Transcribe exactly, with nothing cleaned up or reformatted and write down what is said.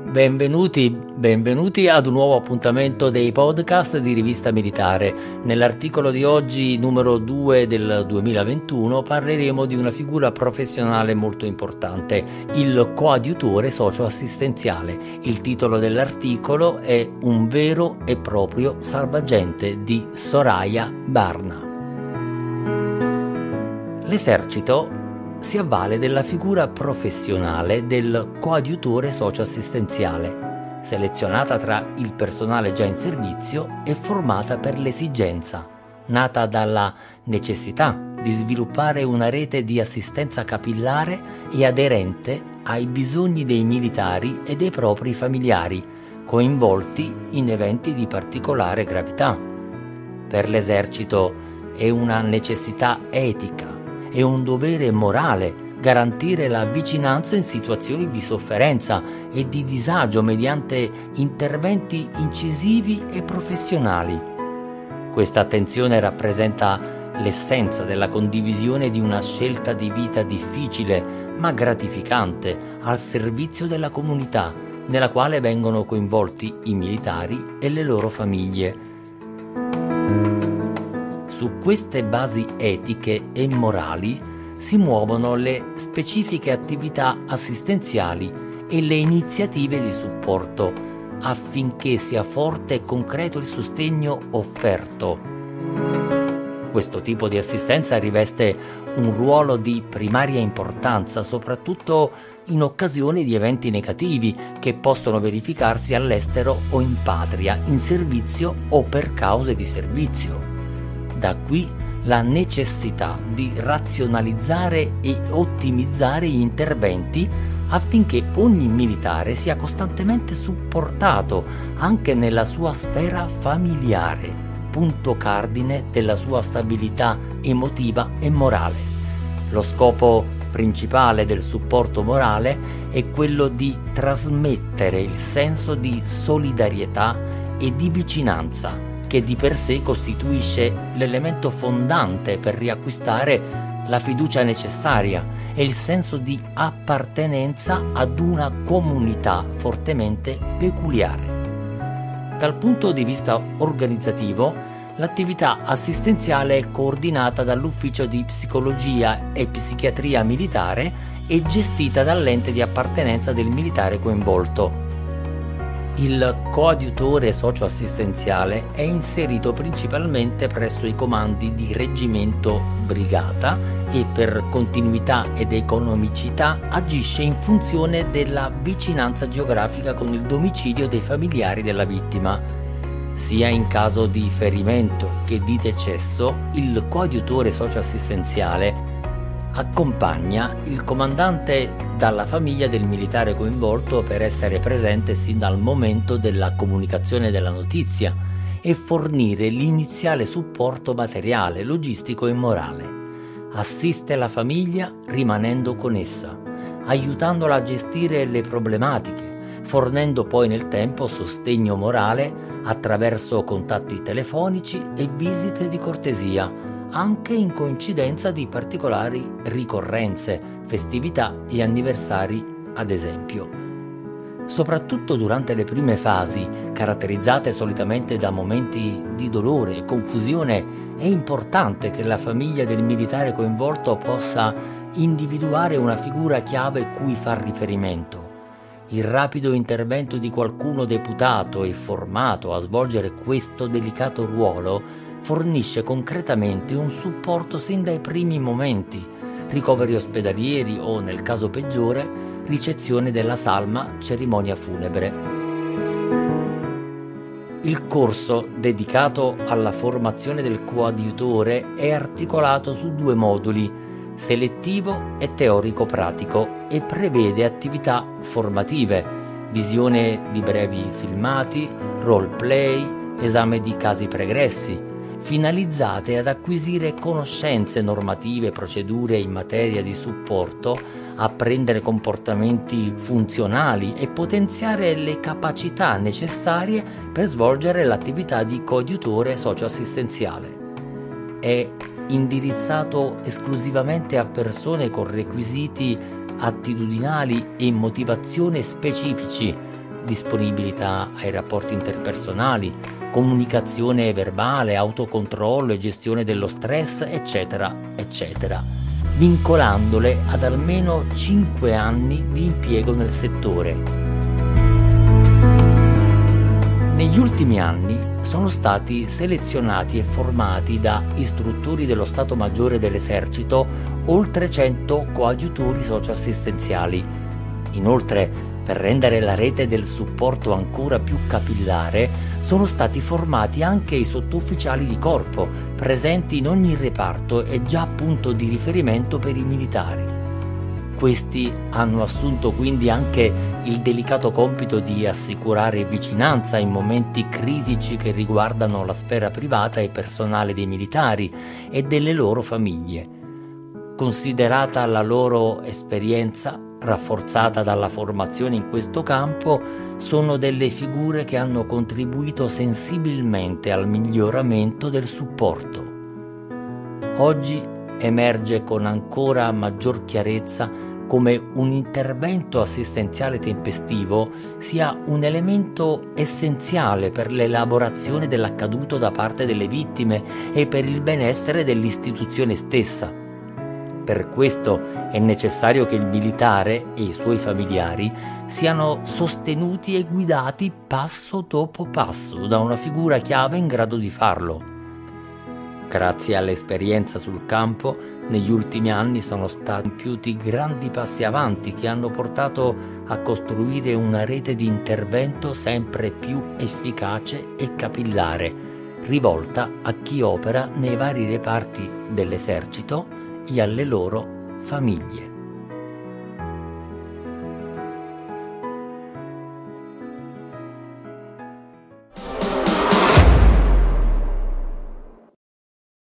Benvenuti, benvenuti ad un nuovo appuntamento dei podcast di Rivista Militare. Nell'articolo di oggi, numero due del duemilaventuno, parleremo di una figura professionale molto importante, il coadiutore socio-assistenziale. Il titolo dell'articolo è Un vero e proprio salvagente di Soraya Barna. L'esercito si avvale della figura professionale del coadiutore socio-assistenziale, selezionata tra il personale già in servizio e formata per l'esigenza, nata dalla necessità di sviluppare una rete di assistenza capillare e aderente ai bisogni dei militari e dei propri familiari, coinvolti in eventi di particolare gravità. Per l'esercito è una necessità etica, è un dovere morale garantire la vicinanza in situazioni di sofferenza e di disagio mediante interventi incisivi e professionali. Questa attenzione rappresenta l'essenza della condivisione di una scelta di vita difficile ma gratificante al servizio della comunità, nella quale vengono coinvolti i militari e le loro famiglie. Su queste basi etiche e morali si muovono le specifiche attività assistenziali e le iniziative di supporto affinché sia forte e concreto il sostegno offerto. Questo tipo di assistenza riveste un ruolo di primaria importanza, soprattutto in occasione di eventi negativi che possono verificarsi all'estero o in patria, in servizio o per cause di servizio. Da qui la necessità di razionalizzare e ottimizzare gli interventi affinché ogni militare sia costantemente supportato anche nella sua sfera familiare, punto cardine della sua stabilità emotiva e morale. Lo scopo principale del supporto morale è quello di trasmettere il senso di solidarietà e di vicinanza, che di per sé costituisce l'elemento fondante per riacquistare la fiducia necessaria e il senso di appartenenza ad una comunità fortemente peculiare. Dal punto di vista organizzativo, l'attività assistenziale è coordinata dall'Ufficio di Psicologia e Psichiatria Militare e gestita dall'ente di appartenenza del militare coinvolto. Il coadiutore socio-assistenziale è inserito principalmente presso i comandi di reggimento brigata e per continuità ed economicità agisce in funzione della vicinanza geografica con il domicilio dei familiari della vittima. Sia in caso di ferimento che di decesso, il coadiutore socio-assistenziale accompagna il comandante dalla famiglia del militare coinvolto per essere presente sin dal momento della comunicazione della notizia e fornire l'iniziale supporto materiale, logistico e morale. Assiste la famiglia rimanendo con essa, aiutandola a gestire le problematiche, fornendo poi nel tempo sostegno morale attraverso contatti telefonici e visite di cortesia, anche in coincidenza di particolari ricorrenze, festività e anniversari, ad esempio. Soprattutto durante le prime fasi, caratterizzate solitamente da momenti di dolore e confusione, è importante che la famiglia del militare coinvolto possa individuare una figura chiave cui far riferimento. Il rapido intervento di qualcuno deputato e formato a svolgere questo delicato ruolo fornisce concretamente un supporto sin dai primi momenti, ricoveri ospedalieri o, nel caso peggiore, ricezione della salma, cerimonia funebre. Il corso dedicato alla formazione del coadiutore è articolato su due moduli, selettivo e teorico-pratico, e prevede attività formative, visione di brevi filmati, roleplay, esame di casi pregressi, finalizzate ad acquisire conoscenze normative, procedure in materia di supporto, apprendere comportamenti funzionali e potenziare le capacità necessarie per svolgere l'attività di coadiutore socio-assistenziale. È indirizzato esclusivamente a persone con requisiti attitudinali e motivazione specifici, disponibilità ai rapporti interpersonali, comunicazione verbale, autocontrollo e gestione dello stress, eccetera, eccetera, vincolandole ad almeno cinque anni di impiego nel settore. Negli ultimi anni sono stati selezionati e formati da istruttori dello Stato Maggiore dell'Esercito oltre cento coadiutori socioassistenziali. Inoltre, per rendere la rete del supporto ancora più capillare, sono stati formati anche i sottufficiali di corpo, presenti in ogni reparto e già punto di riferimento per i militari. Questi hanno assunto quindi anche il delicato compito di assicurare vicinanza in momenti critici che riguardano la sfera privata e personale dei militari e delle loro famiglie. Considerata la loro esperienza, rafforzata dalla formazione in questo campo, sono delle figure che hanno contribuito sensibilmente al miglioramento del supporto. Oggi emerge con ancora maggior chiarezza come un intervento assistenziale tempestivo sia un elemento essenziale per l'elaborazione dell'accaduto da parte delle vittime e per il benessere dell'istituzione stessa. Per questo è necessario che il militare e i suoi familiari siano sostenuti e guidati passo dopo passo da una figura chiave in grado di farlo. Grazie all'esperienza sul campo, negli ultimi anni sono stati compiuti grandi passi avanti che hanno portato a costruire una rete di intervento sempre più efficace e capillare, rivolta a chi opera nei vari reparti dell'esercito e alle loro famiglie.